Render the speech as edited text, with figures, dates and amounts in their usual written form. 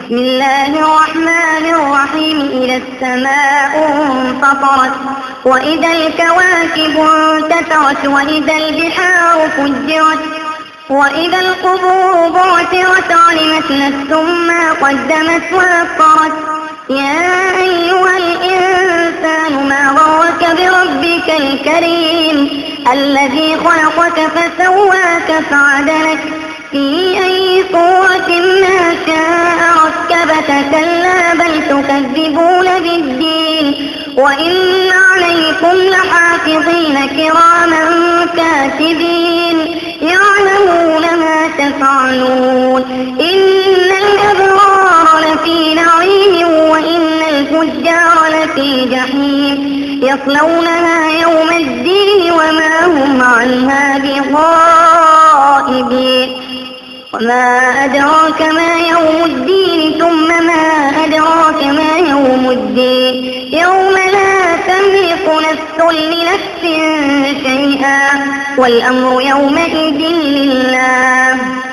بسم الله الرحمن الرحيم. إذا السماء انفطرت وإذا الكواكب انتثرت وإذا البحار فجرت وإذا القبور بعثرت علمت نفس ما قدمت وأخرت. يا أيها الإنسان ما غرك بربك الكريم الذي خلقك فسواك فعدلك في أي صورة ما شاء ركبك. كلا بل تكذبون بالدين وإن عليكم لحافظين كراما كاتبين يعلمون ما تفعلون. إن الأبرار لفي نعيم وإن الفجار لفي جحيم يصلونها يوم الدين وما هم عنها بغائبين. وما أدراك ما يوم الدين ثم ما أدراك ما يوم الدين يوم لا تملك نفس لنفس شيئا والأمر يومئذ لله.